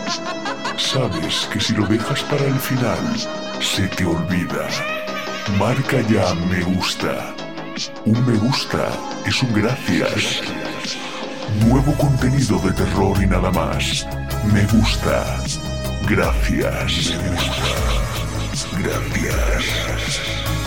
Sabes que si lo dejas para el final, se te olvida. Marca ya me gusta. Un me gusta es un gracias. Nuevo contenido de terror y nada más. Me gusta. Gracias. Me gusta. Gracias.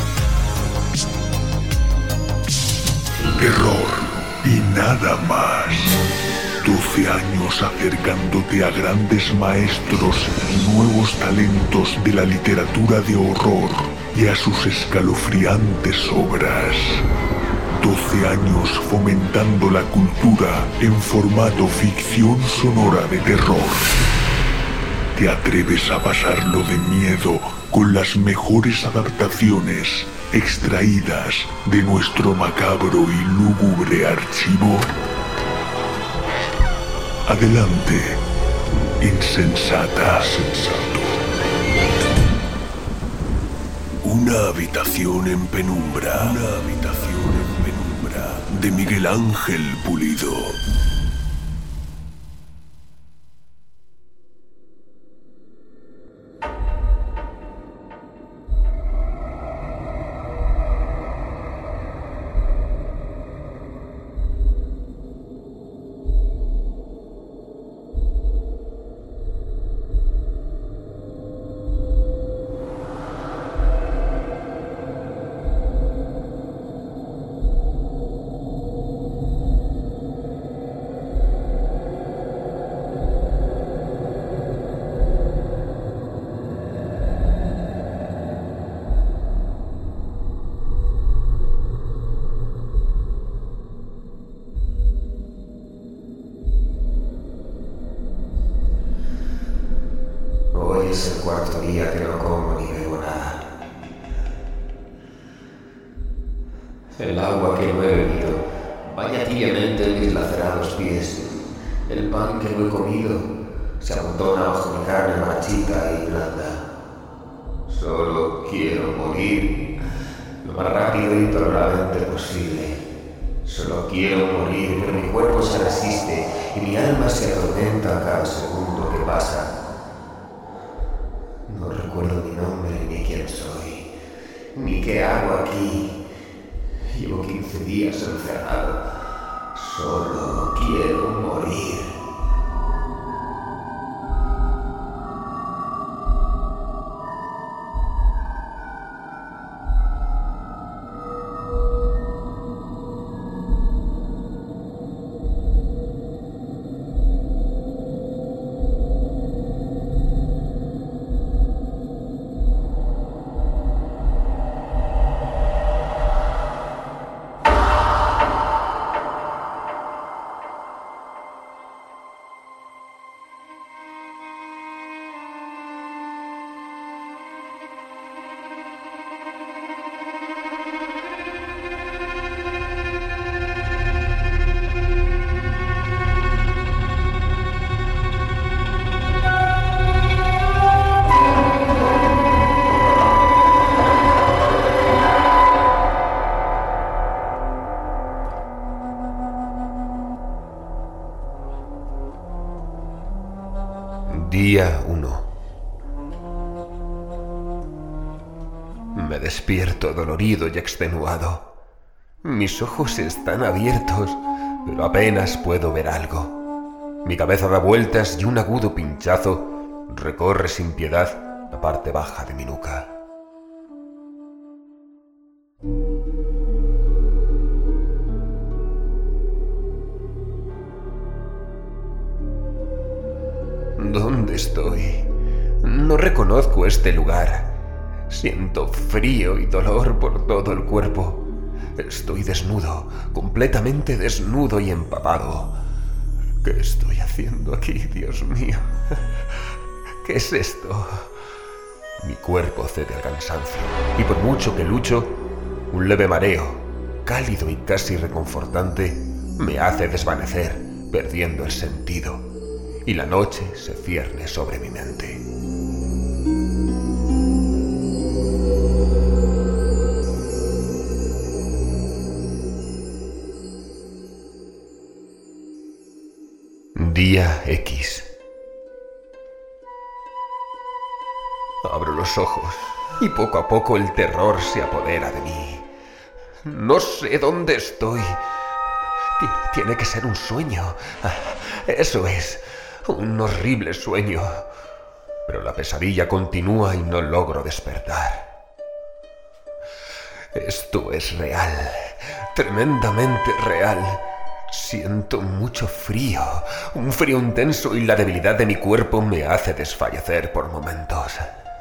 Terror y nada más. 12 años acercándote a grandes maestros y nuevos talentos de la literatura de horror y a sus escalofriantes obras. 12 años fomentando la cultura en formato ficción sonora de terror. ¿Te atreves a pasarlo de miedo con las mejores adaptaciones extraídas de nuestro macabro y lúgubre archivo? Adelante, insensata. Sensato. Una habitación en penumbra. Una habitación en penumbra. De Miguel Ángel Pulido. Es el cuarto día que no como ni bebo nada. El agua que no he bebido baña tibiamente en mis lacerados pies. El pan que no he comido se amontona bajo mi carne marchita y blanda. Solo quiero morir lo más rápido y tolerablemente posible. Solo quiero morir, pero mi cuerpo se resiste y mi alma se atormenta a cada segundo que pasa. No recuerdo mi nombre, ni quién soy, ni qué hago aquí. Llevo 15 días encerrado. Solo quiero morir. Día 1. Me despierto dolorido y extenuado. Mis ojos están abiertos, pero apenas puedo ver algo. Mi cabeza da vueltas y un agudo pinchazo recorre sin piedad la parte baja de mi nuca. ¿Dónde estoy? No reconozco este lugar. Siento frío y dolor por todo el cuerpo. Estoy desnudo, completamente desnudo y empapado. ¿Qué estoy haciendo aquí, Dios mío? ¿Qué es esto? Mi cuerpo cede al cansancio, y por mucho que lucho, un leve mareo, cálido y casi reconfortante, me hace desvanecer, perdiendo el sentido. Y la noche se cierne sobre mi mente. Día X. Abro los ojos y poco a poco el terror se apodera de mí. No sé dónde estoy. Tiene que ser un sueño. Eso es, un horrible sueño. Pero la pesadilla continúa y no logro despertar. Esto es real, tremendamente real. Siento mucho frío, un frío intenso, y la debilidad de mi cuerpo me hace desfallecer por momentos.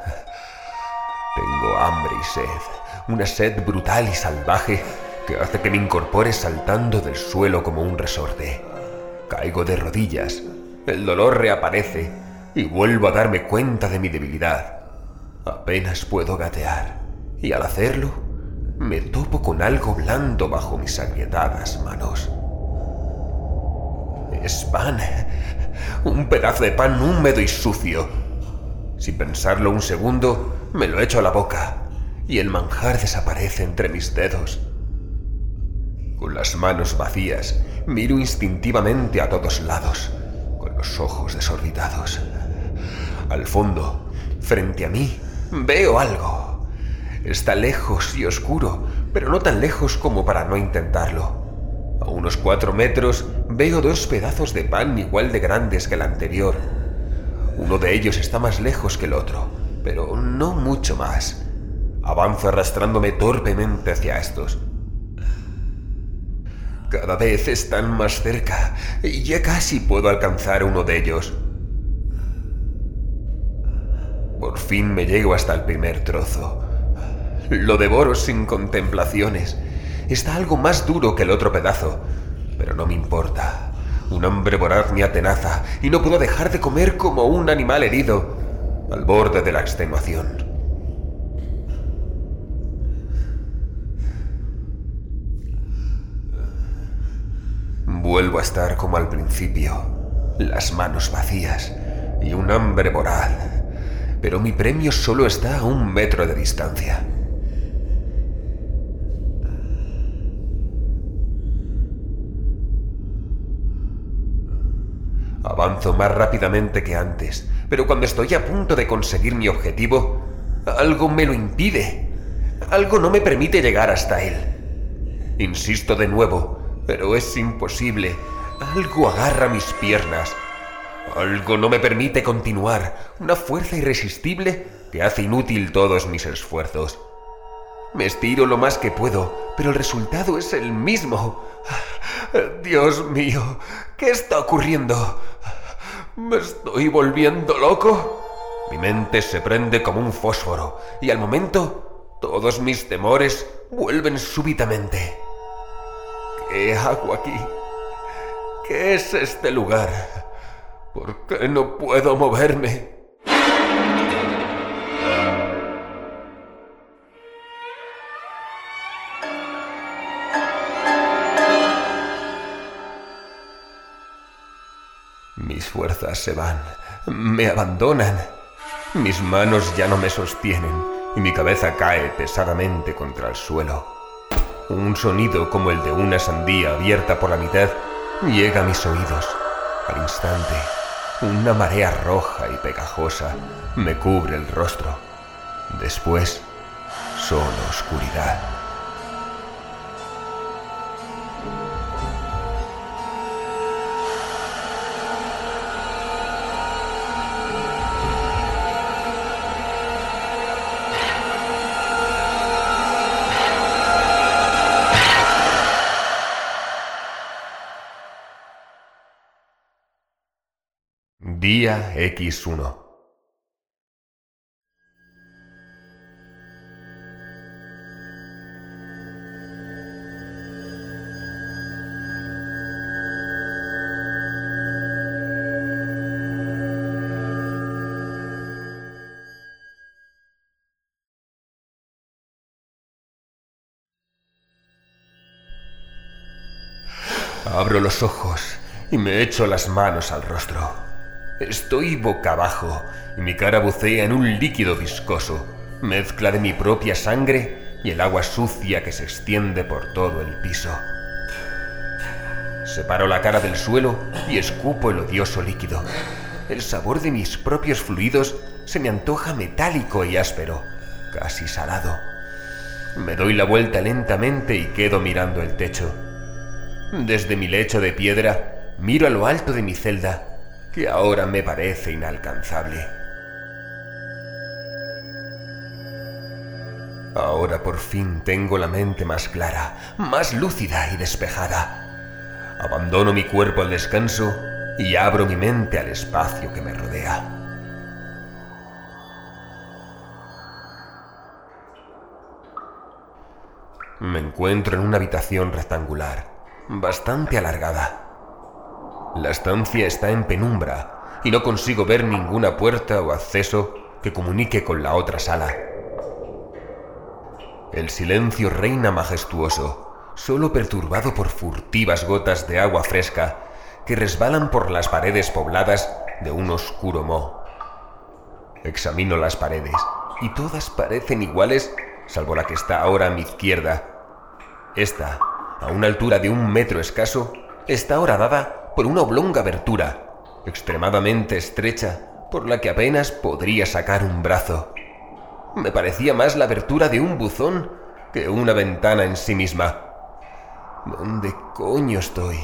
Tengo hambre y sed, una sed brutal y salvaje que hace que me incorpore saltando del suelo como un resorte. Caigo de rodillas, el dolor reaparece y vuelvo a darme cuenta de mi debilidad. Apenas puedo gatear y al hacerlo me topo con algo blando bajo mis agrietadas manos. Es pan, un pedazo de pan húmedo y sucio. Sin pensarlo un segundo, me lo echo a la boca y el manjar desaparece entre mis dedos. Con las manos vacías, miro instintivamente a todos lados, con los ojos desorbitados. Al fondo, frente a mí, veo algo. Está lejos y oscuro, pero no tan lejos como para no intentarlo. A unos 4 metros veo 2 pedazos de pan igual de grandes que el anterior. Uno de ellos está más lejos que el otro, pero no mucho más. Avanzo arrastrándome torpemente hacia estos. Cada vez están más cerca y ya casi puedo alcanzar uno de ellos. Por fin me llego hasta el primer trozo. Lo devoro sin contemplaciones. Está algo más duro que el otro pedazo, pero no me importa. Un hambre voraz me atenaza y no puedo dejar de comer como un animal herido, al borde de la extenuación. Vuelvo a estar como al principio, las manos vacías y un hambre voraz, pero mi premio solo está a 1 metro de distancia. Avanzo más rápidamente que antes, pero cuando estoy a punto de conseguir mi objetivo, algo me lo impide. Algo no me permite llegar hasta él. Insisto de nuevo, pero es imposible. Algo agarra mis piernas. Algo no me permite continuar. Una fuerza irresistible que hace inútil todos mis esfuerzos. Me estiro lo más que puedo, pero el resultado es el mismo. Dios mío, ¿qué está ocurriendo? ¿Me estoy volviendo loco? Mi mente se prende como un fósforo y al momento todos mis temores vuelven súbitamente. ¿Qué hago aquí? ¿Qué es este lugar? ¿Por qué no puedo moverme? Mis fuerzas se van, me abandonan. Mis manos ya no me sostienen y mi cabeza cae pesadamente contra el suelo. Un sonido como el de una sandía abierta por la mitad llega a mis oídos. Al instante, una marea roja y pegajosa me cubre el rostro. Después, solo oscuridad. Día X1. Abro los ojos y me echo las manos al rostro. Estoy boca abajo y mi cara bucea en un líquido viscoso, mezcla de mi propia sangre y el agua sucia que se extiende por todo el piso. Separo la cara del suelo y escupo el odioso líquido. El sabor de mis propios fluidos se me antoja metálico y áspero, casi salado. Me doy la vuelta lentamente y quedo mirando el techo. Desde mi lecho de piedra, miro a lo alto de mi celda, que ahora me parece inalcanzable. Ahora por fin tengo la mente más clara, más lúcida y despejada. Abandono mi cuerpo al descanso y abro mi mente al espacio que me rodea. Me encuentro en una habitación rectangular, bastante alargada. La estancia está en penumbra y no consigo ver ninguna puerta o acceso que comunique con la otra sala. El silencio reina majestuoso, solo perturbado por furtivas gotas de agua fresca que resbalan por las paredes pobladas de un oscuro moho. Examino las paredes y todas parecen iguales, salvo la que está ahora a mi izquierda. Esta, a una altura de 1 metro escaso, está horadada por una oblonga abertura, extremadamente estrecha, por la que apenas podría sacar un brazo. Me parecía más la abertura de un buzón que una ventana en sí misma. ¿Dónde coño estoy?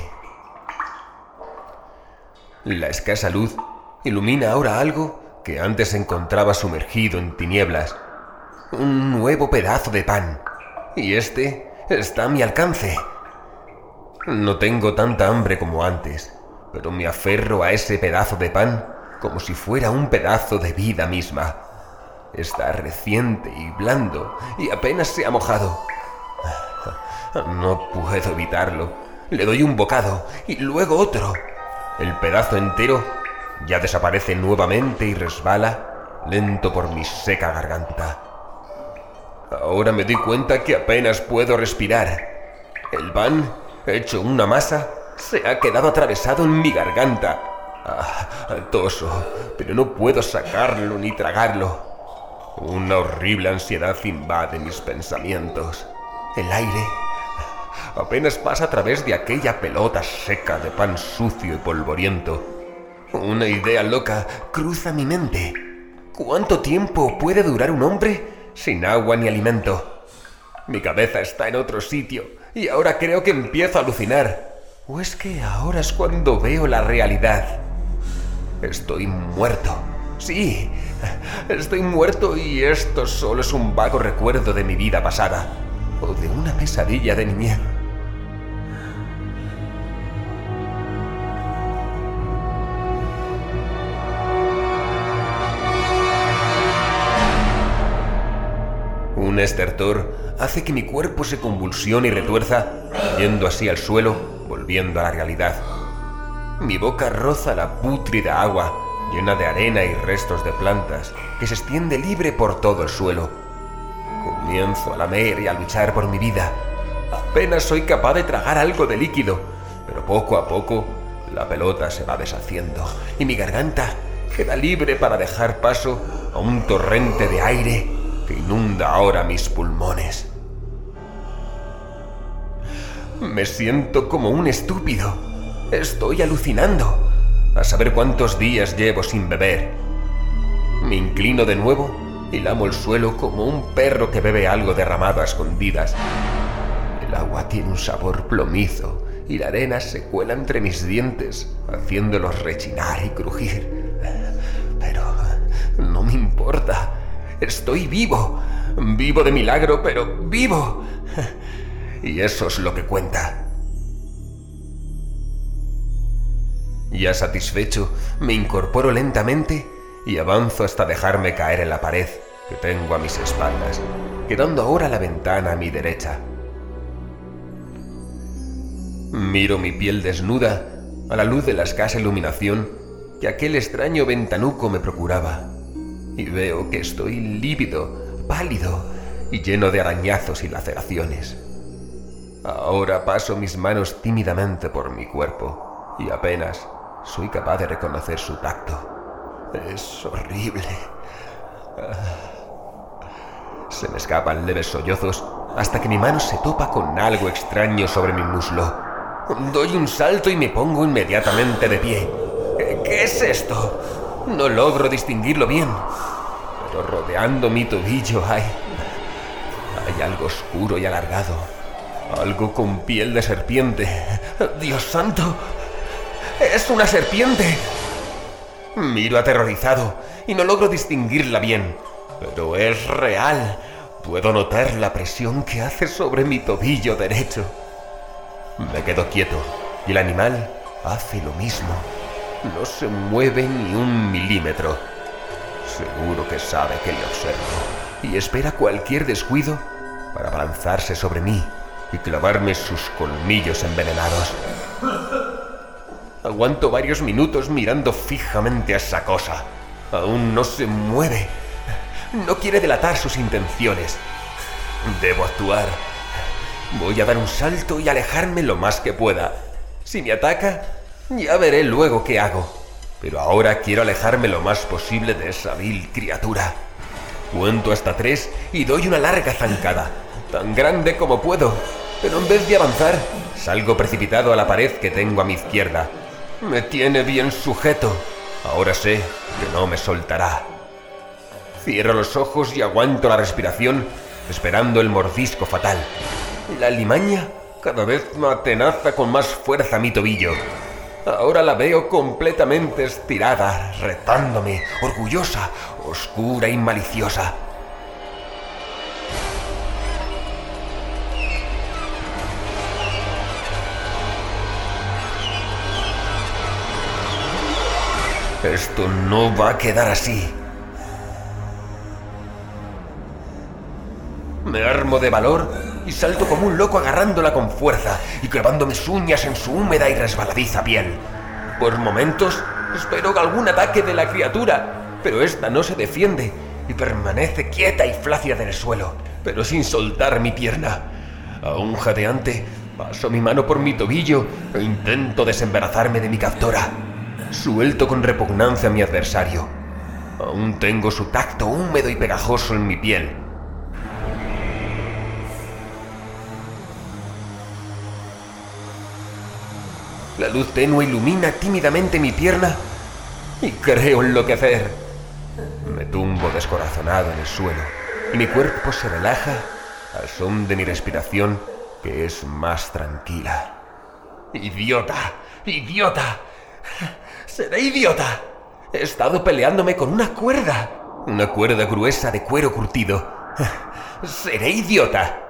La escasa luz ilumina ahora algo que antes se encontraba sumergido en tinieblas. Un nuevo pedazo de pan. Y este está a mi alcance. No tengo tanta hambre como antes, pero me aferro a ese pedazo de pan como si fuera un pedazo de vida misma. Está reciente y blando y apenas se ha mojado. No puedo evitarlo. Le doy un bocado y luego otro. El pedazo entero ya desaparece nuevamente y resbala lento por mi seca garganta. Ahora me doy cuenta que apenas puedo respirar. El pan, hecho una masa, se ha quedado atravesado en mi garganta. Toso, pero no puedo sacarlo ni tragarlo. Una horrible ansiedad invade mis pensamientos. El aire apenas pasa a través de aquella pelota seca de pan sucio y polvoriento. Una idea loca cruza mi mente. ¿Cuánto tiempo puede durar un hombre sin agua ni alimento? Mi cabeza está en otro sitio y ahora creo que empiezo a alucinar. ¿O es que ahora es cuando veo la realidad? Estoy muerto. Sí, estoy muerto y esto solo es un vago recuerdo de mi vida pasada o de una pesadilla de niñez. Un estertor hace que mi cuerpo se convulsione y retuerza, yendo así al suelo, volviendo a la realidad. Mi boca roza la pútrida agua, llena de arena y restos de plantas, que se extiende libre por todo el suelo. Comienzo a lamer y a luchar por mi vida. Apenas soy capaz de tragar algo de líquido, pero poco a poco la pelota se va deshaciendo y mi garganta queda libre para dejar paso a un torrente de aire que inunda ahora mis pulmones. Me siento como un estúpido. Estoy alucinando. A saber cuántos días llevo sin beber. Me inclino de nuevo y lamo el suelo como un perro que bebe algo derramado a escondidas. El agua tiene un sabor plomizo y la arena se cuela entre mis dientes, haciéndolos rechinar y crujir. Pero no me importa. Estoy vivo. Vivo de milagro, pero vivo. Y eso es lo que cuenta. Ya satisfecho, me incorporo lentamente y avanzo hasta dejarme caer en la pared que tengo a mis espaldas, quedando ahora la ventana a mi derecha. Miro mi piel desnuda a la luz de la escasa iluminación que aquel extraño ventanuco me procuraba, y veo que estoy lívido, pálido y lleno de arañazos y laceraciones. Ahora paso mis manos tímidamente por mi cuerpo y apenas soy capaz de reconocer su tacto. Es horrible. Se me escapan leves sollozos hasta que mi mano se topa con algo extraño sobre mi muslo. Doy un salto y me pongo inmediatamente de pie. ¿Qué es esto? No logro distinguirlo bien, pero rodeando mi tobillo hay algo oscuro y alargado. Algo con piel de serpiente. ¡Dios santo! ¡Es una serpiente! Miro aterrorizado y no logro distinguirla bien, pero es real. Puedo notar la presión que hace sobre mi tobillo derecho. Me quedo quieto y el animal hace lo mismo. No se mueve ni un milímetro. Seguro que sabe que le observo y espera cualquier descuido para abalanzarse sobre mí y clavarme sus colmillos envenenados. Aguanto varios minutos mirando fijamente a esa cosa. Aún no se mueve. No quiere delatar sus intenciones. Debo actuar. Voy a dar un salto y alejarme lo más que pueda. Si me ataca, ya veré luego qué hago. Pero ahora quiero alejarme lo más posible de esa vil criatura. Cuento hasta 3 y doy una larga zancada, tan grande como puedo. Pero en vez de avanzar, salgo precipitado a la pared que tengo a mi izquierda. Me tiene bien sujeto. Ahora sé que no me soltará. Cierro los ojos y aguanto la respiración, esperando el mordisco fatal. La limaña cada vez me atenaza con más fuerza mi tobillo. Ahora la veo completamente estirada, retándome, orgullosa, oscura y maliciosa. Esto no va a quedar así. Me armo de valor y salto como un loco agarrándola con fuerza y clavando mis uñas en su húmeda y resbaladiza piel. Por momentos espero algún ataque de la criatura, pero esta no se defiende y permanece quieta y flácida en el suelo, pero sin soltar mi pierna. Aún jadeante, paso mi mano por mi tobillo e intento desembarazarme de mi captora. Suelto con repugnancia a mi adversario. Aún tengo su tacto húmedo y pegajoso en mi piel. La luz tenue ilumina tímidamente mi pierna y creo enloquecer. Me tumbo descorazonado en el suelo y mi cuerpo se relaja al son de mi respiración, que es más tranquila. ¡Idiota! ¡Idiota! ¡Seré idiota! He estado peleándome con una cuerda gruesa de cuero curtido. ¡Seré idiota!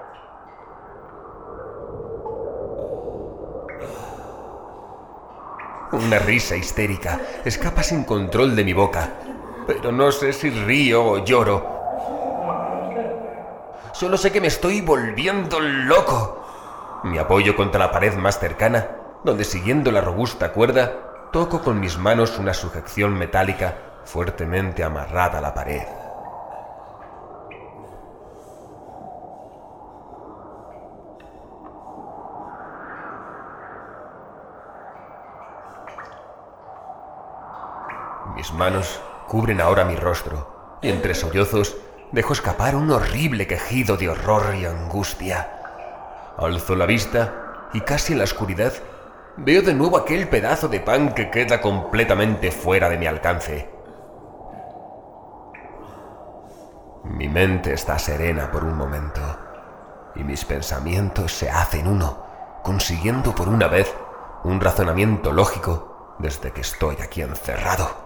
Una risa histérica escapa sin control de mi boca, pero no sé si río o lloro. Solo sé que me estoy volviendo loco. Me apoyo contra la pared más cercana, donde siguiendo la robusta cuerda, toco con mis manos una sujeción metálica fuertemente amarrada a la pared. Mis manos cubren ahora mi rostro, y entre sollozos dejo escapar un horrible quejido de horror y angustia. Alzo la vista y casi en la oscuridad veo de nuevo aquel pedazo de pan que queda completamente fuera de mi alcance. Mi mente está serena por un momento y mis pensamientos se hacen uno, consiguiendo por una vez un razonamiento lógico desde que estoy aquí encerrado.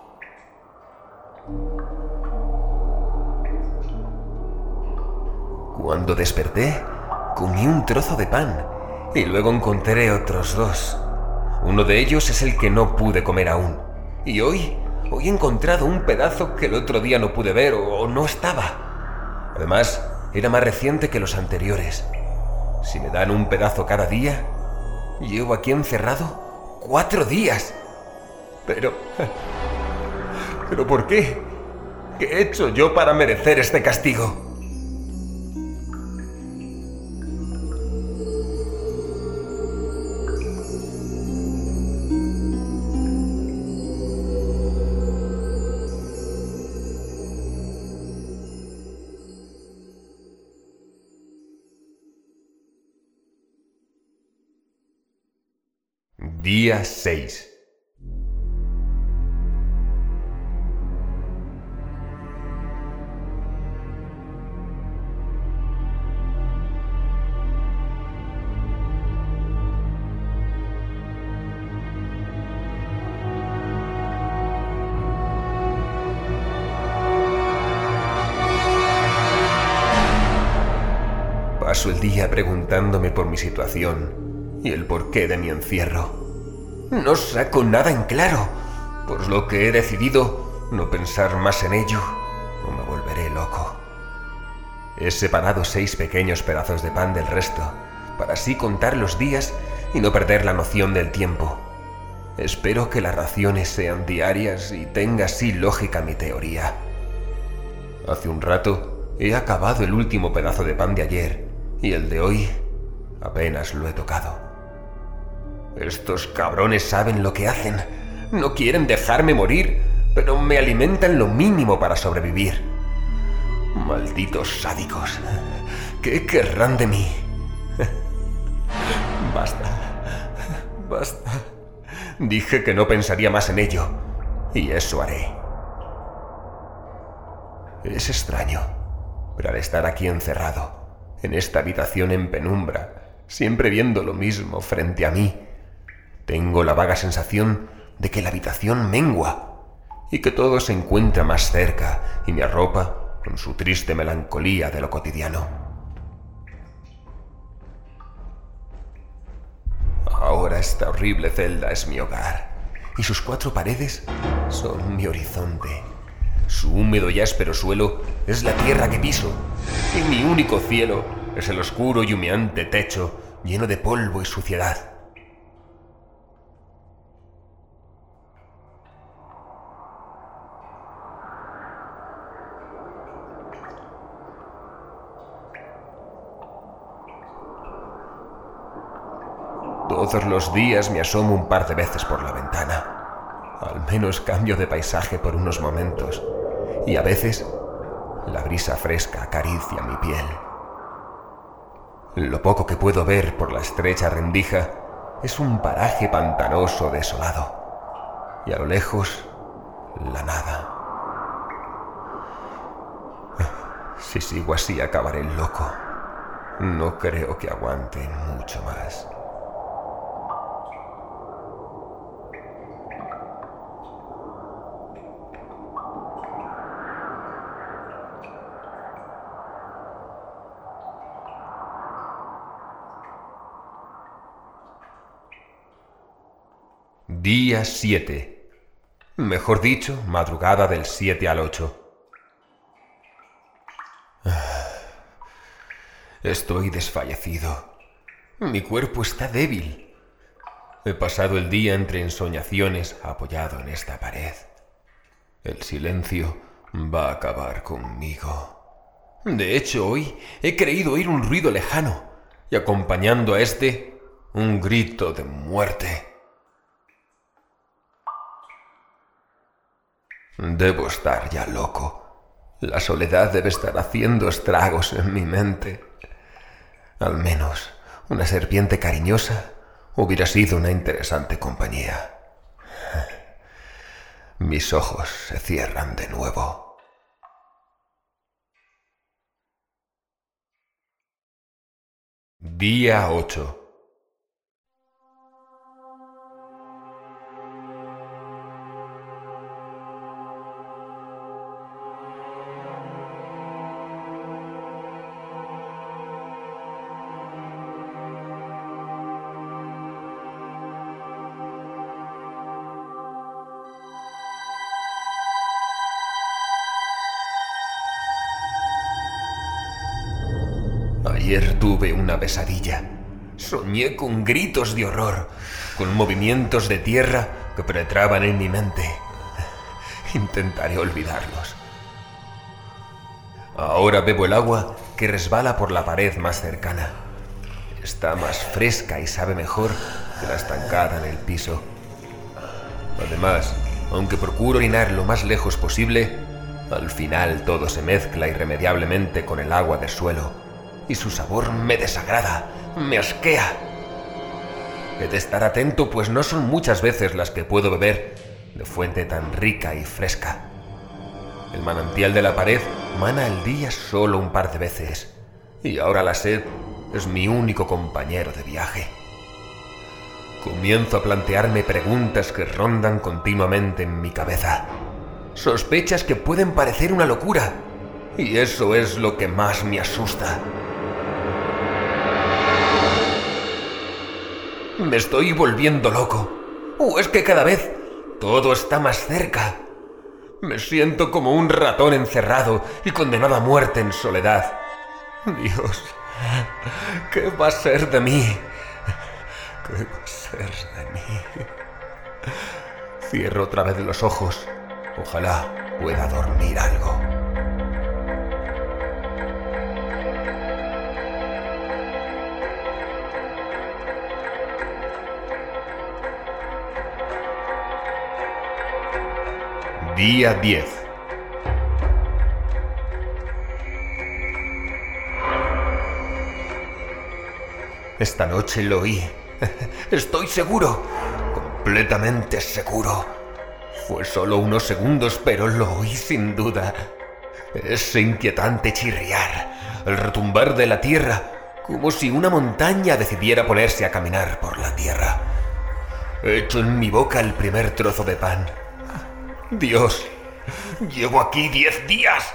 Cuando desperté, comí un trozo de pan y luego encontré otros 2. Uno de ellos es el que no pude comer aún. Y hoy he encontrado un pedazo que el otro día no pude ver o no estaba. Además, era más reciente que los anteriores. Si me dan un pedazo cada día, llevo aquí encerrado 4 días. Pero ¿por qué? ¿Qué he hecho yo para merecer este castigo? Día 6. Paso el día preguntándome por mi situación y el porqué de mi encierro. No saco nada en claro, por lo que he decidido no pensar más en ello o me volveré loco. He separado 6 pequeños pedazos de pan del resto, para así contar los días y no perder la noción del tiempo. Espero que las raciones sean diarias y tenga así lógica mi teoría. Hace un rato he acabado el último pedazo de pan de ayer y el de hoy apenas lo he tocado. Estos cabrones saben lo que hacen. No quieren dejarme morir, pero me alimentan lo mínimo para sobrevivir. Malditos sádicos. ¿Qué querrán de mí? Basta. Basta. Dije que no pensaría más en ello, y eso haré. Es extraño, pero al estar aquí encerrado, en esta habitación en penumbra, siempre viendo lo mismo frente a mí, tengo la vaga sensación de que la habitación mengua y que todo se encuentra más cerca y me arropa con su triste melancolía de lo cotidiano. Ahora esta horrible celda es mi hogar y sus 4 paredes son mi horizonte. Su húmedo y áspero suelo es la tierra que piso y mi único cielo es el oscuro y humeante techo lleno de polvo y suciedad. Todos los días me asomo un par de veces por la ventana. Al menos cambio de paisaje por unos momentos. Y a veces la brisa fresca acaricia mi piel. Lo poco que puedo ver por la estrecha rendija es un paraje pantanoso desolado. Y a lo lejos, la nada. Si sigo así acabaré loco. No creo que aguante mucho más. Día 7. Mejor dicho, madrugada del 7 al 8. Estoy desfallecido. Mi cuerpo está débil. He pasado el día entre ensoñaciones apoyado en esta pared. El silencio va a acabar conmigo. De hecho, hoy he creído oír un ruido lejano y acompañando a este, un grito de muerte. Debo estar ya loco. La soledad debe estar haciendo estragos en mi mente. Al menos una serpiente cariñosa hubiera sido una interesante compañía. Mis ojos se cierran de nuevo. Día 8. Ayer tuve una pesadilla. Soñé con gritos de horror, con movimientos de tierra que penetraban en mi mente. Intentaré olvidarlos. Ahora bebo el agua que resbala por la pared más cercana. Está más fresca y sabe mejor que la estancada en el piso. Además, aunque procuro orinar lo más lejos posible, al final todo se mezcla irremediablemente con el agua del suelo. Y su sabor me desagrada, me asquea. He de estar atento, pues no son muchas veces las que puedo beber de fuente tan rica y fresca. El manantial de la pared mana al día solo un par de veces, y ahora la sed es mi único compañero de viaje. Comienzo a plantearme preguntas que rondan continuamente en mi cabeza. Sospechas que pueden parecer una locura, y eso es lo que más me asusta. ¿Me estoy volviendo loco? ¿O es que cada vez todo está más cerca? Me siento como un ratón encerrado y condenado a muerte en soledad. Dios, ¿qué va a ser de mí? ¿Qué va a ser de mí? Cierro otra vez los ojos. Ojalá pueda dormir algo. Día 10. Esta noche lo oí. Estoy seguro. Completamente seguro. Fue solo unos segundos, pero lo oí sin duda. Ese inquietante chirriar, el retumbar de la tierra, como si una montaña decidiera ponerse a caminar por la tierra. Echo en mi boca el primer trozo de pan. Dios, llevo aquí 10 días.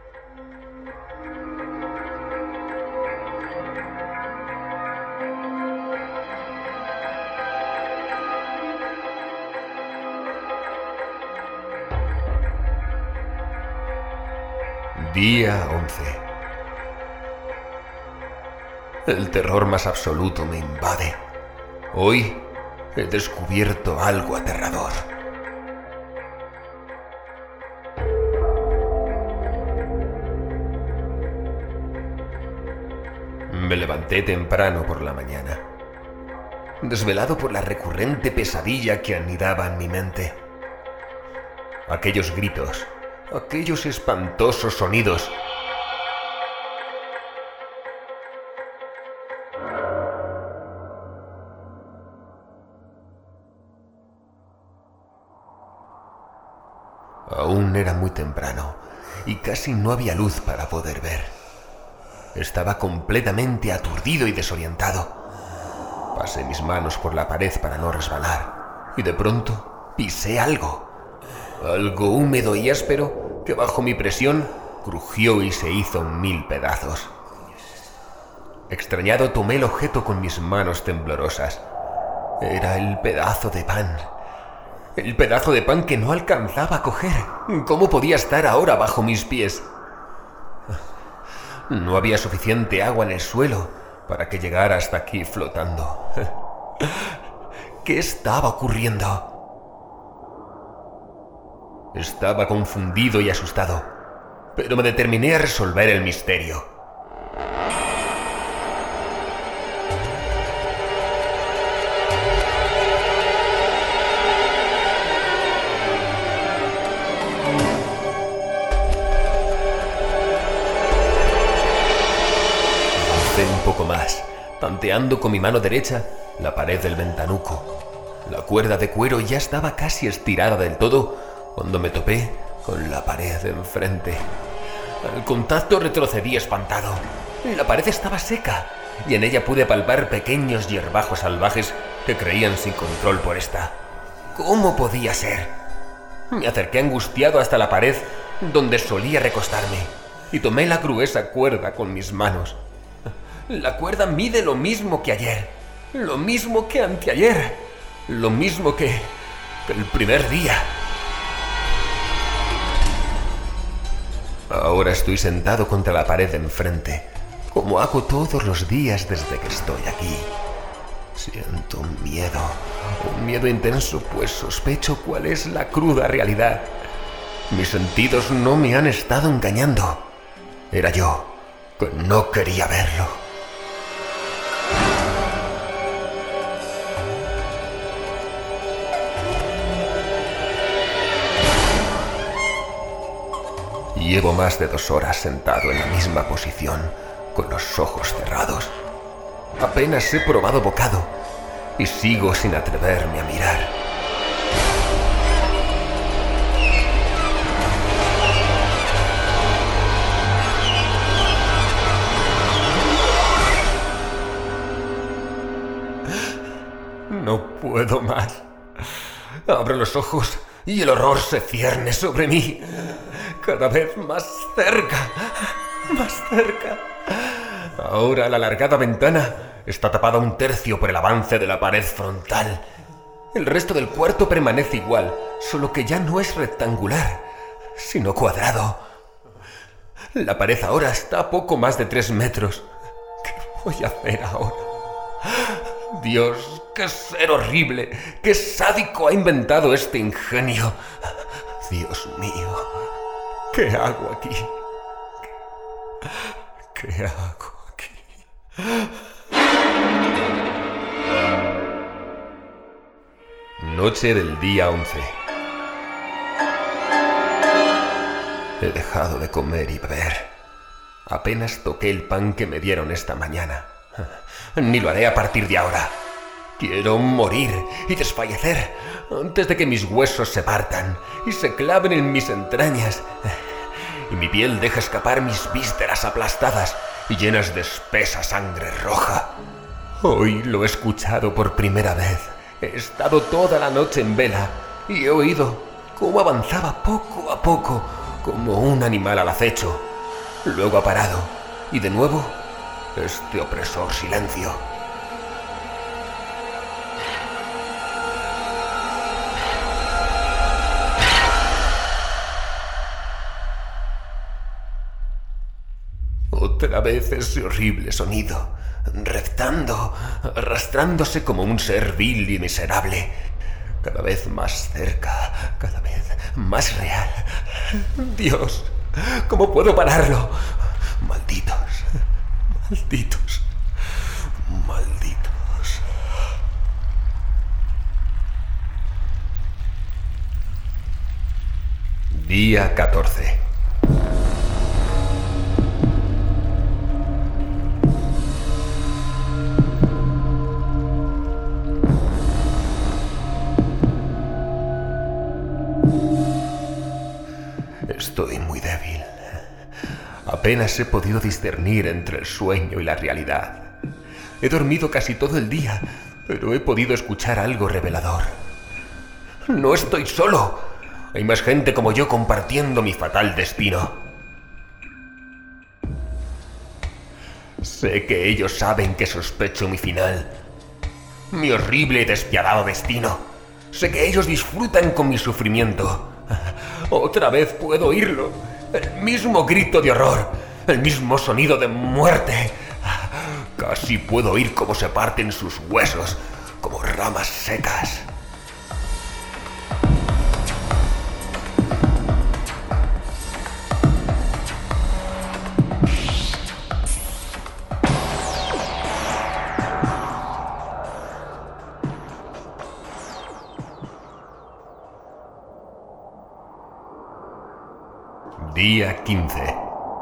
Día 11. El terror más absoluto me invade. Hoy he descubierto algo aterrador. Me levanté temprano por la mañana, desvelado por la recurrente pesadilla que anidaba en mi mente. Aquellos gritos, aquellos espantosos sonidos. Aún era muy temprano y casi no había luz para poder ver. Estaba completamente aturdido y desorientado. Pasé mis manos por la pared para no resbalar y de pronto pisé algo. Algo húmedo y áspero que bajo mi presión crujió y se hizo en 1000 pedazos. Extrañado tomé el objeto con mis manos temblorosas. Era el pedazo de pan. El pedazo de pan que no alcanzaba a coger. ¿Cómo podía estar ahora bajo mis pies? No había suficiente agua en el suelo para que llegara hasta aquí flotando. ¿Qué estaba ocurriendo? Estaba confundido y asustado, pero me determiné a resolver el misterio. Un poco más, tanteando con mi mano derecha la pared del ventanuco. La cuerda de cuero ya estaba casi estirada del todo cuando me topé con la pared de enfrente. Al contacto retrocedí espantado. La pared estaba seca y en ella pude palpar pequeños hierbajos salvajes que creían sin control por esta. ¿Cómo podía ser? Me acerqué angustiado hasta la pared donde solía recostarme y tomé la gruesa cuerda con mis manos. La cuerda mide lo mismo que ayer, lo mismo que anteayer, lo mismo que el primer día. Ahora estoy sentado contra la pared de enfrente, como hago todos los días desde que estoy aquí. Siento un miedo intenso, pues sospecho cuál es la cruda realidad. Mis sentidos no me han estado engañando. Era yo que no quería verlo. Llevo más de 2 horas sentado en la misma posición, con los ojos cerrados. Apenas he probado bocado y sigo sin atreverme a mirar. No puedo más. Abro los ojos y el horror se cierne sobre mí. Cada vez más cerca, más cerca. Ahora la alargada ventana está tapada un tercio por el avance de la pared frontal. El resto del cuarto permanece igual, solo que ya no es rectangular, sino cuadrado. La pared ahora está a poco más de 3 metros. ¿Qué voy a hacer ahora? Dios, qué ser horrible, qué sádico ha inventado este ingenio. Dios mío, ¿qué hago aquí? ¿Qué hago aquí? Noche del día 11. He dejado de comer y beber. Apenas toqué el pan que me dieron esta mañana. Ni lo haré a partir de ahora. Quiero morir y desfallecer antes de que mis huesos se partan y se claven en mis entrañas y mi piel deje escapar mis vísceras aplastadas y llenas de espesa sangre roja. Hoy lo he escuchado por primera vez. He estado toda la noche en vela y he oído cómo avanzaba poco a poco como un animal al acecho. Luego ha parado y de nuevo este opresor silencio. Otra vez ese horrible sonido, reptando, arrastrándose como un ser vil y miserable, cada vez más cerca, cada vez más real. Dios, ¿cómo puedo pararlo? Malditos, malditos, malditos. Día 14. Estoy muy débil. Apenas he podido discernir entre el sueño y la realidad. He dormido casi todo el día, pero he podido escuchar algo revelador. No estoy solo. Hay más gente como yo compartiendo mi fatal destino. Sé que ellos saben que sospecho mi final, mi horrible y despiadado destino. Sé que ellos disfrutan con mi sufrimiento. Otra vez puedo oírlo. El mismo grito de horror. El mismo sonido de muerte. Casi puedo oír cómo se parten sus huesos como ramas secas. Día 15.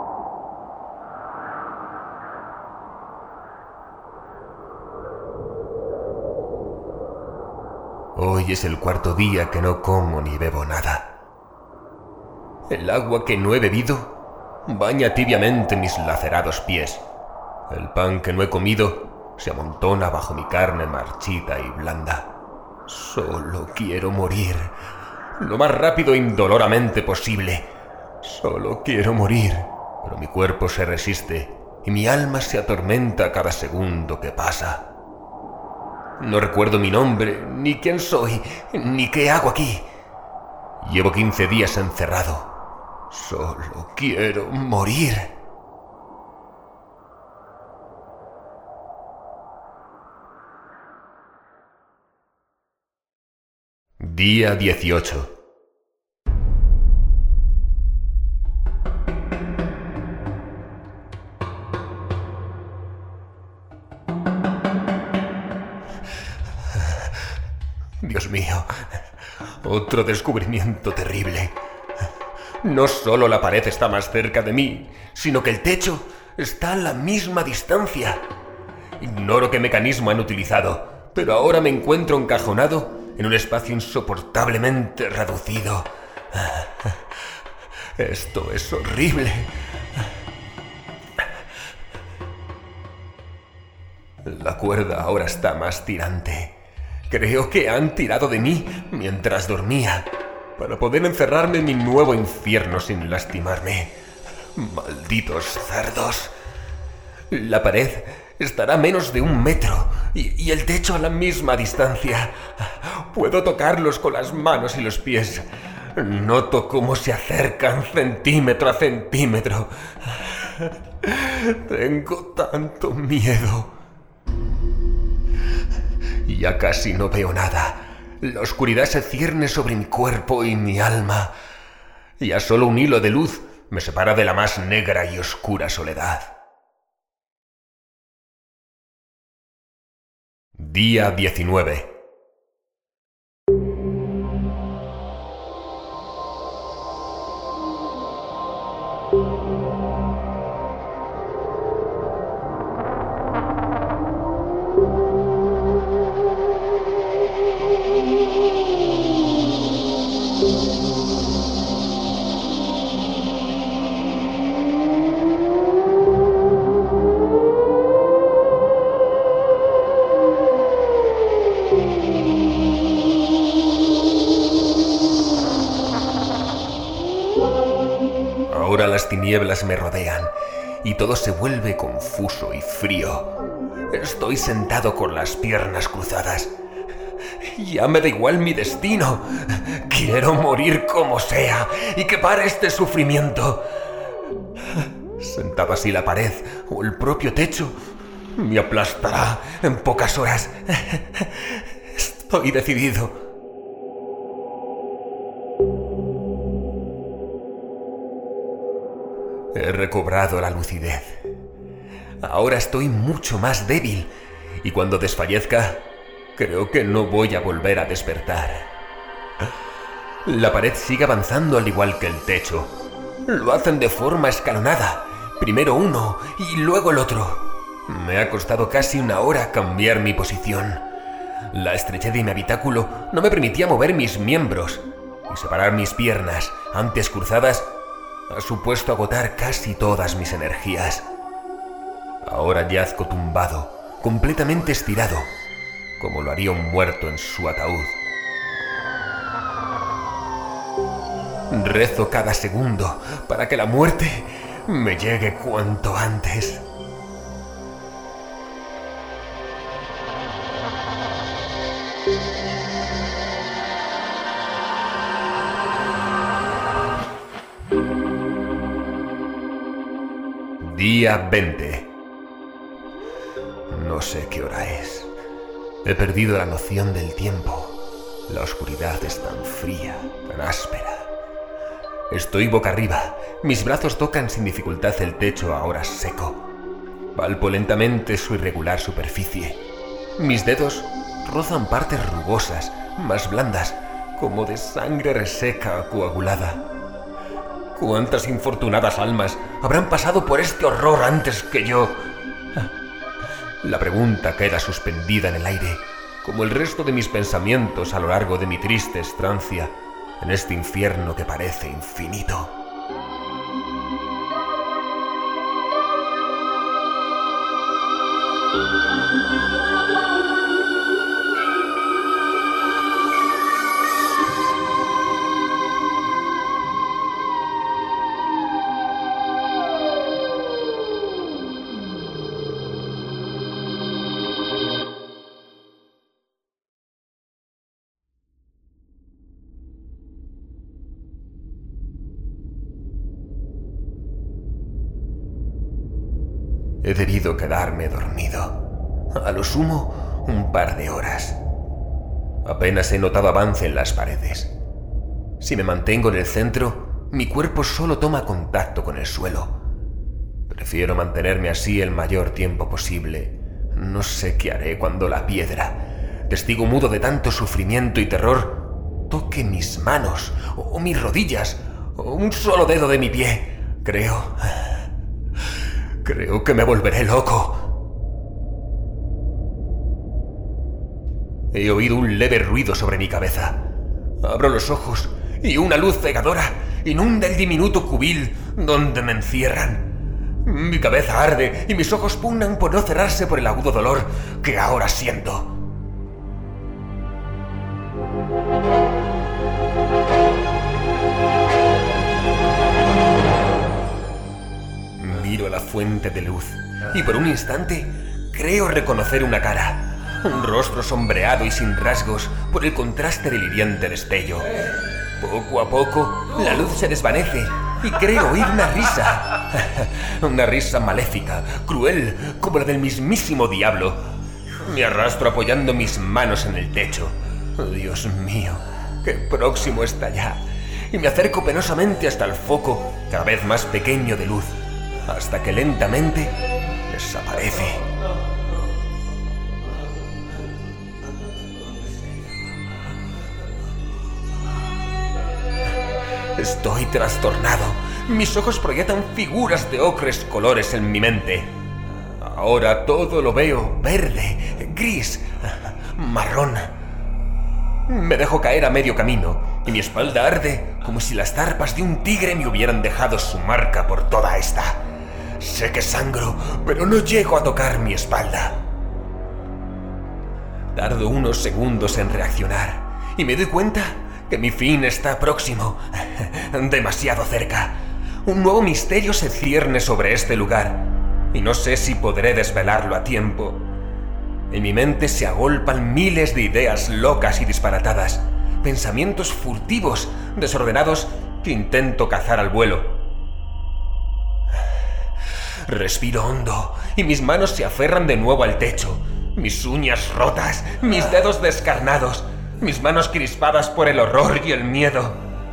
Hoy es el cuarto día que no como ni bebo nada. El agua que no he bebido baña tibiamente mis lacerados pies. El pan que no he comido se amontona bajo mi carne marchita y blanda. Solo quiero morir, lo más rápido e indoloramente posible. Solo quiero morir, pero mi cuerpo se resiste y mi alma se atormenta cada segundo que pasa. No recuerdo mi nombre, ni quién soy, ni qué hago aquí. Llevo 15 días encerrado. Solo quiero morir. Día 18. Dios mío, otro descubrimiento terrible. No solo la pared está más cerca de mí, sino que el techo está a la misma distancia. Ignoro qué mecanismo han utilizado, pero ahora me encuentro encajonado en un espacio insoportablemente reducido. Esto es horrible. La cuerda ahora está más tirante. Creo que han tirado de mí mientras dormía, para poder encerrarme en mi nuevo infierno sin lastimarme. ¡Malditos cerdos! La pared estará a menos de 1 metro y el techo a la misma distancia. Puedo tocarlos con las manos y los pies. Noto cómo se acercan centímetro a centímetro. Tengo tanto miedo. Ya casi no veo nada. La oscuridad se cierne sobre mi cuerpo y mi alma. Ya solo un hilo de luz me separa de la más negra y oscura soledad. Día 19. Ahora las tinieblas me rodean y todo se vuelve confuso y frío. Estoy sentado con las piernas cruzadas. Ya me da igual mi destino. Quiero morir como sea y que pare este sufrimiento. Sentado así, la pared o el propio techo me aplastará en pocas horas. Estoy decidido. He recobrado la lucidez. Ahora estoy mucho más débil y cuando desfallezca, creo que no voy a volver a despertar. La pared sigue avanzando al igual que el techo. Lo hacen de forma escalonada. Primero uno y luego el otro. Me ha costado casi 1 hora cambiar mi posición. La estrechez de mi habitáculo no me permitía mover mis miembros y separar mis piernas, antes cruzadas, ha supuesto agotar casi todas mis energías. Ahora yazgo tumbado, completamente estirado, como lo haría un muerto en su ataúd. Rezo cada segundo para que la muerte me llegue cuanto antes. Día 20. No sé qué hora es. He perdido la noción del tiempo. La oscuridad es tan fría, tan áspera. Estoy boca arriba. Mis brazos tocan sin dificultad el techo ahora seco. Palpo lentamente su irregular superficie. Mis dedos rozan partes rugosas, más blandas, como de sangre reseca o coagulada. ¿Cuántas infortunadas almas habrán pasado por este horror antes que yo? La pregunta queda suspendida en el aire, como el resto de mis pensamientos a lo largo de mi triste estancia en este infierno que parece infinito. He debido quedarme dormido. A lo sumo, 1 par de horas. Apenas he notado avance en las paredes. Si me mantengo en el centro, mi cuerpo solo toma contacto con el suelo. Prefiero mantenerme así el mayor tiempo posible. No sé qué haré cuando la piedra, testigo mudo de tanto sufrimiento y terror, toque mis manos, o mis rodillas, o un solo dedo de mi pie. Creo que me volveré loco. He oído un leve ruido sobre mi cabeza. Abro los ojos y una luz cegadora inunda el diminuto cubil donde me encierran. Mi cabeza arde y mis ojos pugnan por no cerrarse por el agudo dolor que ahora siento. Miro a la fuente de luz y por un instante Creo reconocer una cara, un rostro sombreado y sin rasgos por el contraste del hiriente destello. Poco a poco, la luz se desvanece y creo oír una risa. Una risa maléfica, cruel, como la del mismísimo diablo. Me arrastro apoyando mis manos en el techo. Oh, Dios mío, qué próximo está ya. Y me acerco penosamente hasta el foco, cada vez más pequeño de luz, hasta que lentamente desaparece. Estoy trastornado. Mis ojos proyectan figuras de ocres colores en mi mente. Ahora todo lo veo verde, gris, marrón. Me dejo caer a medio camino y mi espalda arde como si las zarpas de un tigre me hubieran dejado su marca por toda esta. Sé que sangro, pero no llego a tocar mi espalda. Tardo unos segundos en reaccionar y me doy cuenta que mi fin está próximo, demasiado cerca. Un nuevo misterio se cierne sobre este lugar y no sé si podré desvelarlo a tiempo. En mi mente se agolpan miles de ideas locas y disparatadas, pensamientos furtivos, desordenados que intento cazar al vuelo. Respiro hondo y mis manos se aferran de nuevo al techo, mis uñas rotas, mis dedos descarnados, mis manos crispadas por el horror y el miedo.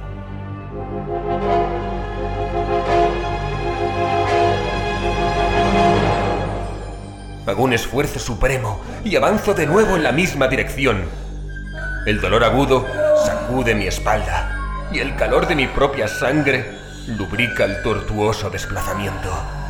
Hago un esfuerzo supremo y avanzo de nuevo en la misma dirección. El dolor agudo sacude mi espalda y el calor de mi propia sangre lubrica el tortuoso desplazamiento.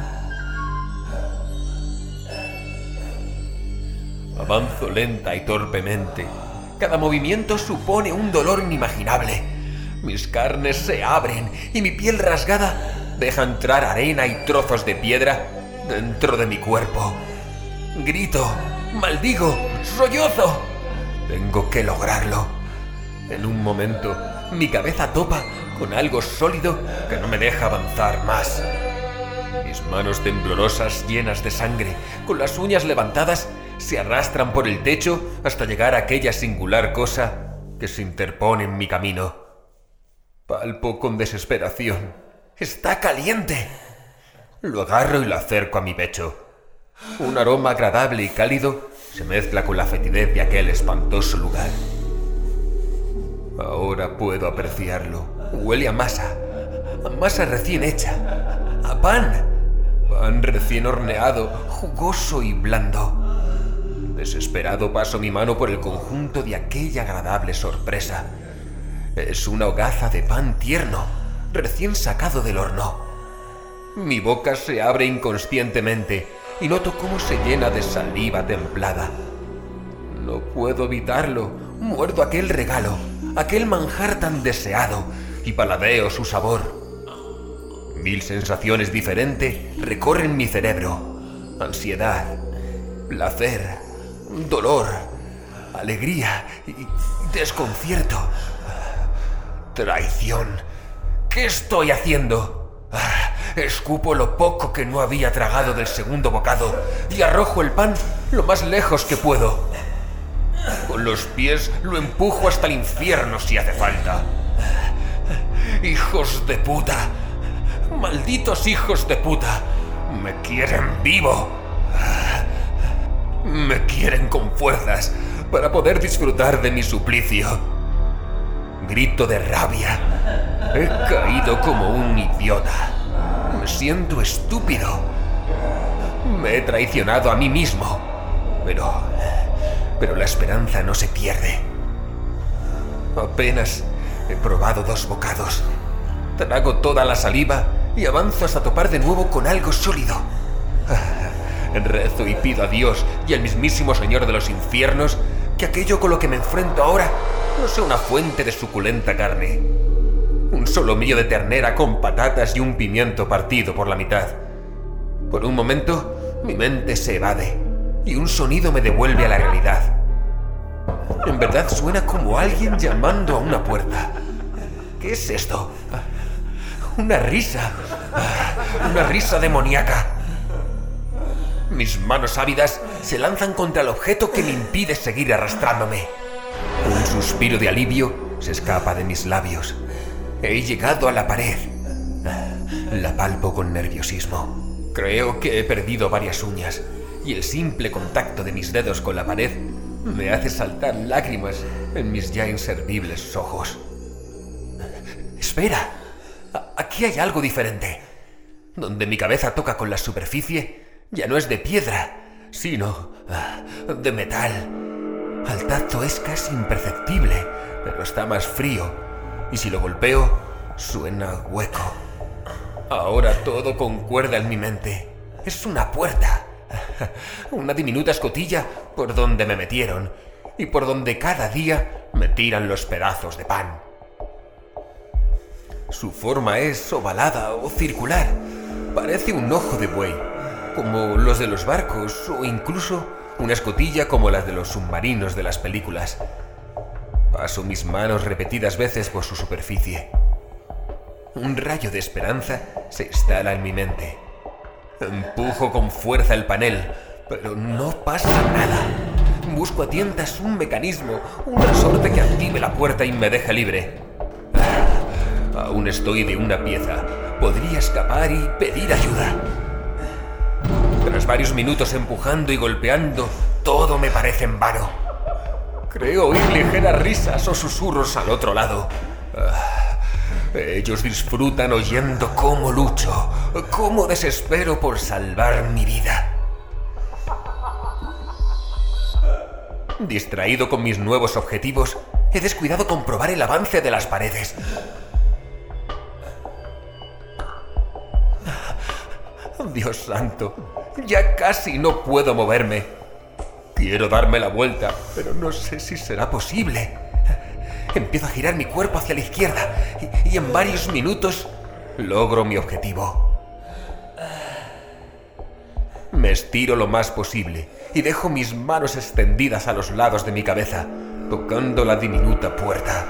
Avanzo lenta y torpemente. Cada movimiento supone un dolor inimaginable. Mis carnes se abren y mi piel rasgada deja entrar arena y trozos de piedra dentro de mi cuerpo. Grito, maldigo, sollozo. Tengo que lograrlo. En un momento, mi cabeza topa con algo sólido que no me deja avanzar más. Mis manos temblorosas, llenas de sangre, con las uñas levantadas, se arrastran por el techo hasta llegar a aquella singular cosa que se interpone en mi camino. Palpo con desesperación. ¡Está caliente! Lo agarro y lo acerco a mi pecho. Un aroma agradable y cálido se mezcla con la fetidez de aquel espantoso lugar. Ahora puedo apreciarlo. Huele a masa recién hecha, a pan recién horneado, jugoso y blando. Desesperado paso mi mano por el conjunto de aquella agradable sorpresa. Es una hogaza de pan tierno, recién sacado del horno. Mi boca se abre inconscientemente y noto cómo se llena de saliva templada. No puedo evitarlo. Muerdo aquel regalo, aquel manjar tan deseado, y paladeo su sabor. 1000 sensaciones diferentes recorren mi cerebro. Ansiedad, placer, dolor, alegría y desconcierto. Traición. ¿Qué estoy haciendo? Escupo lo poco que no había tragado del segundo bocado y arrojo el pan lo más lejos que puedo. Con los pies lo empujo hasta el infierno si hace falta. ¡Hijos de puta! ¡Malditos hijos de puta! ¡Me quieren vivo! Me quieren con fuerzas para poder disfrutar de mi suplicio. Grito de rabia. He caído como un idiota. Me siento estúpido. Me he traicionado a mí mismo. Pero la esperanza no se pierde. Apenas he probado 2 bocados. Trago toda la saliva y avanzo hasta topar de nuevo con algo sólido. Rezo y pido a Dios y al mismísimo Señor de los infiernos que aquello con lo que me enfrento ahora no sea una fuente de suculenta carne. Un solomillo de ternera con patatas y un pimiento partido por la mitad. Por un momento, mi mente se evade y un sonido me devuelve a la realidad. En verdad suena como alguien llamando a una puerta. ¿Qué es esto? Una risa. Una risa demoníaca. Mis manos ávidas se lanzan contra el objeto que me impide seguir arrastrándome. Un suspiro de alivio se escapa de mis labios. He llegado a la pared. La palpo con nerviosismo. Creo que he perdido varias uñas y el simple contacto de mis dedos con la pared me hace saltar lágrimas en mis ya inservibles ojos. Espera, aquí hay algo diferente. Donde mi cabeza toca con la superficie ya no es de piedra, sino de metal. Al tacto es casi imperceptible, pero está más frío, y si lo golpeo, suena hueco. Ahora todo concuerda en mi mente. Es una puerta. Una diminuta escotilla por donde me metieron y por donde cada día me tiran los pedazos de pan. Su forma es ovalada o circular. Parece un ojo de buey, como los de los barcos, o incluso una escotilla como las de los submarinos de las películas. Paso mis manos repetidas veces por su superficie. Un rayo de esperanza se instala en mi mente. Empujo con fuerza el panel, pero no pasa nada. Busco a tientas un mecanismo, un resorte que active la puerta y me deje libre. Aún estoy de una pieza. Podría escapar y pedir ayuda. Tras varios minutos empujando y golpeando, todo me parece en vano. Creo oír ligeras risas o susurros al otro lado. Ellos disfrutan oyendo cómo lucho, cómo desespero por salvar mi vida. Distraído con mis nuevos objetivos, he descuidado comprobar el avance de las paredes. Dios santo, ya casi no puedo moverme. Quiero darme la vuelta, pero no sé si será posible. Empiezo a girar mi cuerpo hacia la izquierda y en varios minutos logro mi objetivo. Me estiro lo más posible y dejo mis manos extendidas a los lados de mi cabeza, tocando la diminuta puerta.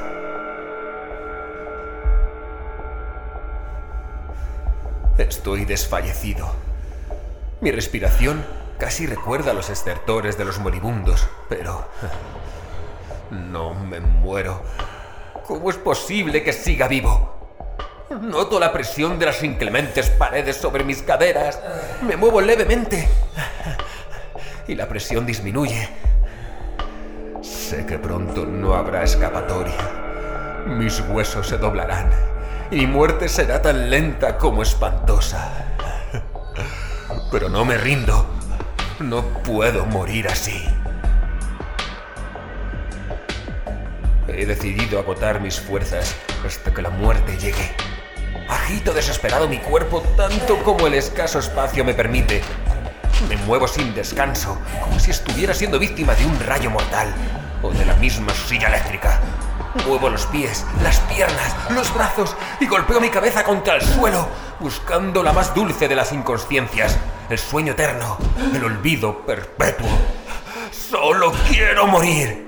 Estoy desfallecido. Mi respiración casi recuerda a los estertores de los moribundos, pero no me muero. ¿Cómo es posible que siga vivo? Noto la presión de las inclementes paredes sobre mis caderas. Me muevo levemente y la presión disminuye. Sé que pronto no habrá escapatoria. Mis huesos se doblarán y mi muerte será tan lenta como espantosa. Pero no me rindo. No puedo morir así. He decidido agotar mis fuerzas hasta que la muerte llegue. Agito desesperado mi cuerpo tanto como el escaso espacio me permite. Me muevo sin descanso, como si estuviera siendo víctima de un rayo mortal o de la misma silla eléctrica. Muevo los pies, las piernas, los brazos y golpeo mi cabeza contra el suelo, buscando la más dulce de las inconsciencias, el sueño eterno, el olvido perpetuo. ¡Solo quiero morir!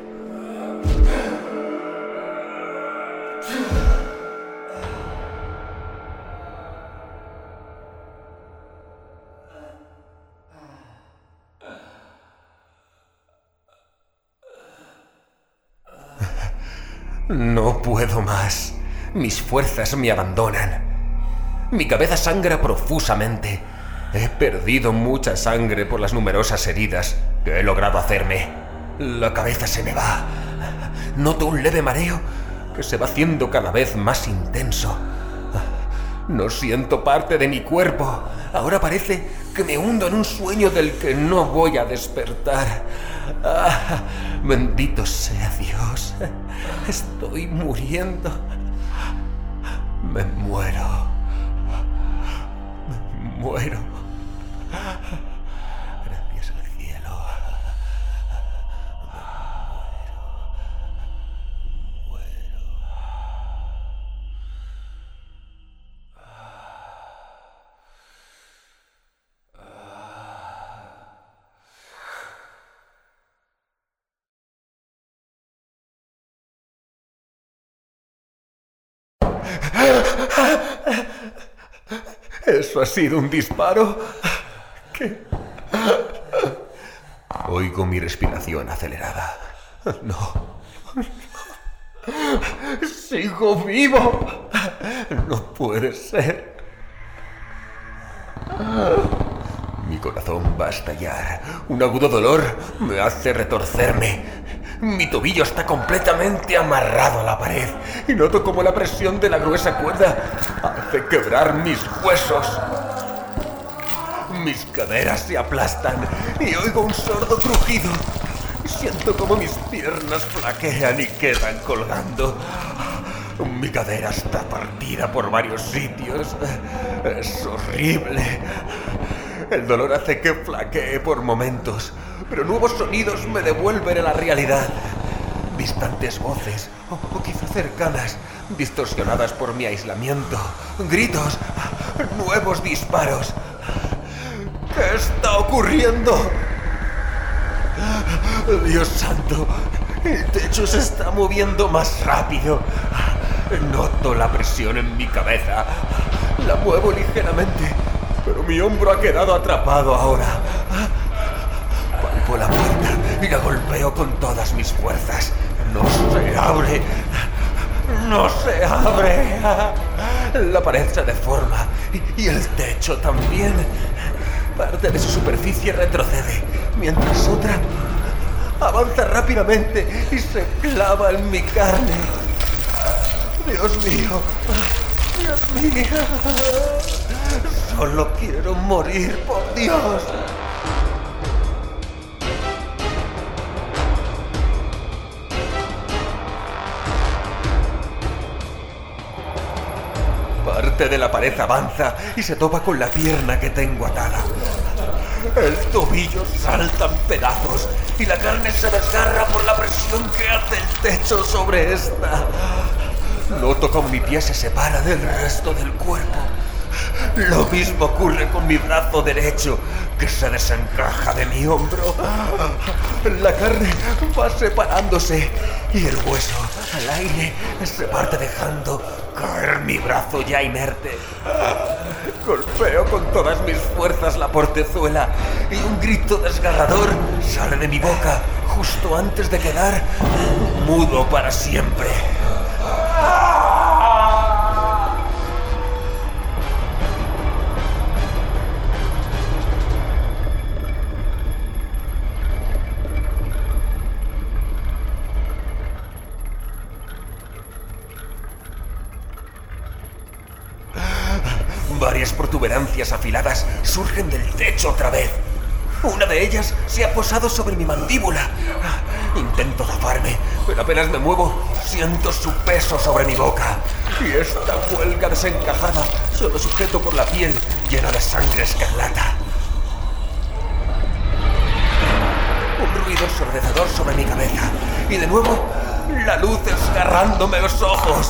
No puedo más. Mis fuerzas me abandonan. Mi cabeza sangra profusamente. He perdido mucha sangre por las numerosas heridas que he logrado hacerme. La cabeza se me va. Noto un leve mareo que se va haciendo cada vez más intenso. No siento parte de mi cuerpo. Ahora parece que me hundo en un sueño del que no voy a despertar. Bendito sea Dios. Estoy muriendo. Me muero. Me muero. Gracias al cielo. Me muero. ¿Eso ha sido un disparo? ¿Qué? Oigo mi respiración acelerada. No. ¡Sigo vivo! No puede ser. Mi corazón va a estallar. Un agudo dolor me hace retorcerme. Mi tobillo está completamente amarrado a la pared y noto como la presión de la gruesa cuerda hace quebrar mis huesos. Mis caderas se aplastan y oigo un sordo crujido. Siento como mis piernas flaquean y quedan colgando. Mi cadera está partida por varios sitios. Es horrible. El dolor hace que flaquee por momentos, pero nuevos sonidos me devuelven a la realidad. Distantes voces, o quizá cercanas, distorsionadas por mi aislamiento. Gritos, nuevos disparos. ¿Qué está ocurriendo? Dios santo, el techo se está moviendo más rápido. Noto la presión en mi cabeza. La muevo ligeramente, pero mi hombro ha quedado atrapado ahora. Palpo la puerta y la golpeo con todas mis fuerzas. No se abre. No se abre. La pared se deforma y el techo también. Parte de su superficie retrocede, mientras otra avanza rápidamente y se clava en mi carne. Dios mío, Dios mío, solo quiero morir, por Dios. Parte de la pared avanza y se topa con la pierna que tengo atada. El tobillo salta en pedazos y la carne se desgarra por la presión que hace el techo sobre esta. Noto como mi pie se separa del resto del cuerpo. Lo mismo ocurre con mi brazo derecho, que se desencaja de mi hombro. La carne va separándose y el hueso al aire se parte dejando caer mi brazo ya inerte. Golpeo con todas mis fuerzas la portezuela y un grito desgarrador sale de mi boca justo antes de quedar mudo para siempre. Varias protuberancias afiladas surgen del techo otra vez. Una de ellas se ha posado sobre mi mandíbula. Intento zafarme, pero apenas me muevo, siento su peso sobre mi boca. Y esta cuelga desencajada, solo sujeto por la piel, llena de sangre escarlata. Un ruido ensordecedor sobre mi cabeza. Y de nuevo, la luz desgarrándome los ojos.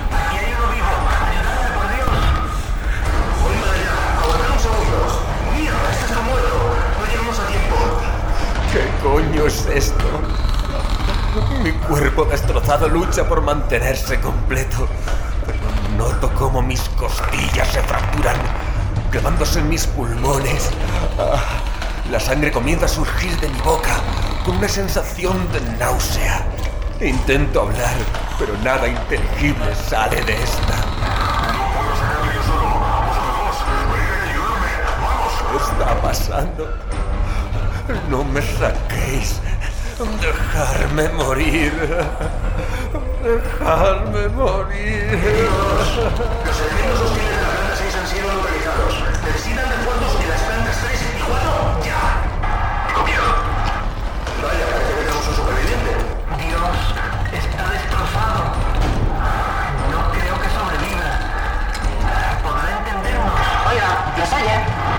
¿Qué coño es esto? Mi cuerpo destrozado lucha por mantenerse completo, pero noto cómo mis costillas se fracturan, clavándose en mis pulmones. La sangre comienza a surgir de mi boca con una sensación de náusea. Intento hablar, pero nada inteligible sale de esta. ¿Qué está pasando? No me saquéis. Dejadme morir. Dejadme morir. Los elementos hostiles de la planta 6 han sido localizados. Necesitan refuerzos en las plantas 3 y 4. ¡Ya! ¡Copiado! Vaya, parece que tenemos un superviviente. Dios, está destrozado. No creo que sobreviva. ¿Podrá entendernos? Oiga, ¿nos oye?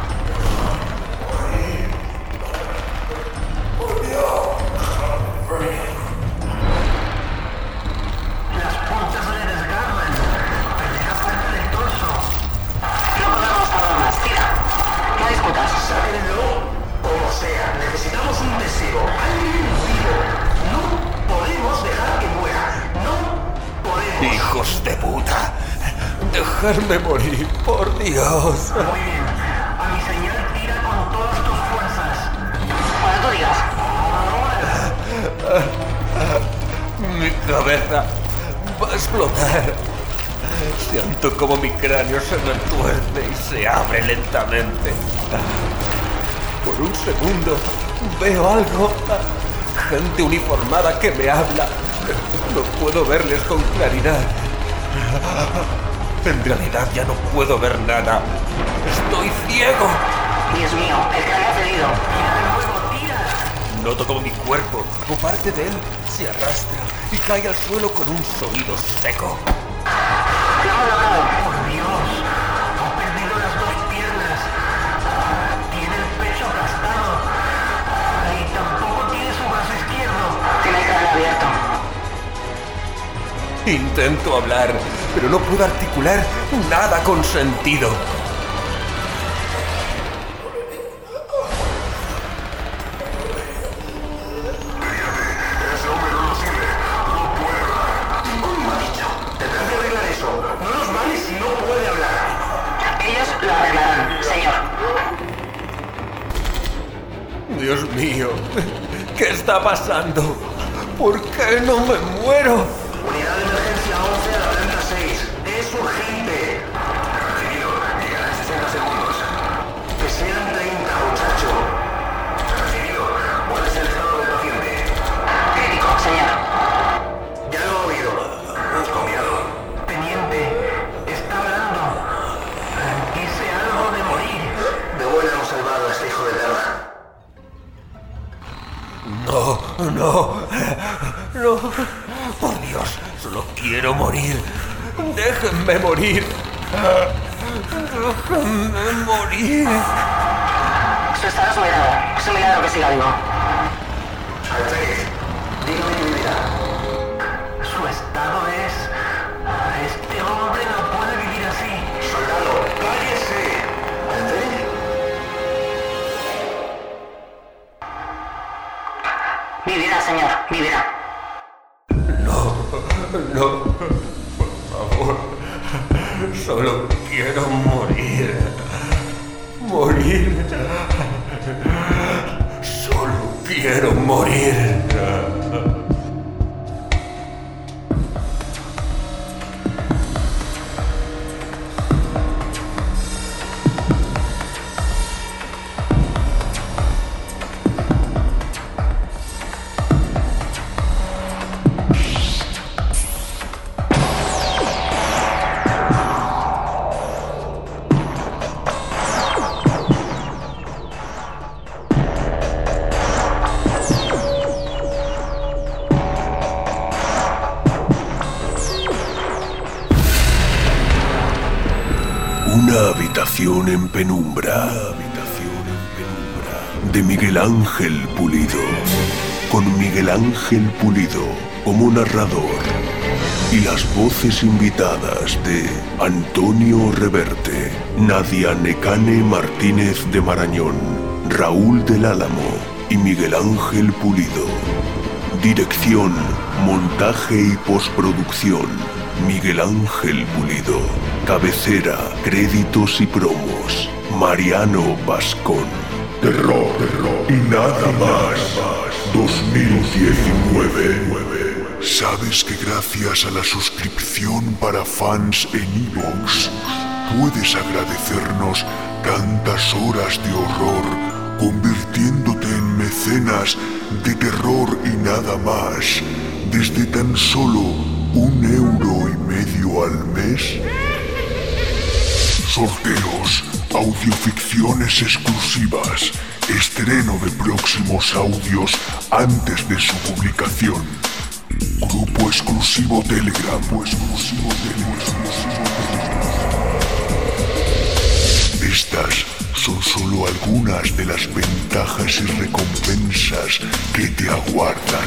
Las puntas le desgarran. Pelea fuerte del torso. No podemos tardar más. Tira. No discutas. Sáquenlo. Como sea, necesitamos un testigo. Alguien vivo. No podemos dejar que muera. No podemos. ¡Hijos de puta! ¡Dejadme morir, por Dios! Muy bien. A mi señal tira con todas tus fuerzas. Cuando tú digas. Mi cabeza va a explotar. Siento como mi cráneo se retuerce y se abre lentamente. Por un segundo veo algo. Gente uniformada que me habla. No puedo verles con claridad. En realidad ya no puedo ver nada. ¡Estoy ciego! Dios mío, el cráneo ha cedido. Noto como mi cuerpo o parte de él se arrastra y cae al suelo con un sonido seco. Lo hemos logrado. ¡Por Dios! Ha perdido las dos piernas. Tiene el pecho aplastado. Y tampoco tiene su brazo izquierdo. Tiene el cráneo abierto. Intento hablar, pero no puedo articular nada con sentido. Lo arreglarán, señor. Dios mío, ¿qué está pasando? ¿Por qué no me muero? Unidad de emergencia 11 a la planta 6. Es urgente. Recibido. Llegará en 60 segundos. Que sean 30, muchacho. Recibido. ¿Cuál es el estado del paciente? Crítico, señor. Ya lo he oído. Copiado. Teniente, está hablando. Dice algo de morir. De buena hemos salvado a este hijo de perra. No. Por Dios, solo quiero morir. Déjenme morir. Déjenme morir. Su estado es muy grave. Es un milagro que siga vivo. Alférez, dígame tu vida. Su estado es... Este hombre no puede vivir así. Soldado, cállese. Alférez. Vivirá, señor. Vivirá. No, por favor. Solo quiero morir. Morir. Solo quiero morir. Una habitación en penumbra. De Miguel Ángel Pulido. Con Miguel Ángel Pulido como narrador. Y las voces invitadas de Antonio Reverte, Nadia Necane Martínez de Marañón, Raúl del Álamo y Miguel Ángel Pulido. Dirección, montaje y postproducción, Miguel Ángel Pulido. Cabecera, créditos y promos, Mariano Bascón. Terror y nada más. 2019. ¿Sabes que gracias a la suscripción para fans en iVoox puedes agradecernos tantas horas de horror, convirtiéndote en mecenas de terror y nada más desde tan solo €1,50 al mes? Sorteos, audioficciones exclusivas, estreno de próximos audios antes de su publicación. Grupo exclusivo Telegram. Estas son solo algunas de las ventajas y recompensas que te aguardan.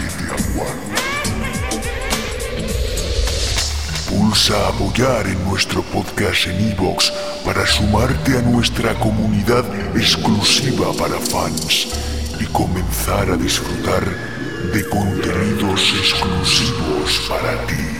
Pulsa apoyar en nuestro podcast en iVoox para sumarte a nuestra comunidad exclusiva para fans y comenzar a disfrutar de contenidos exclusivos para ti.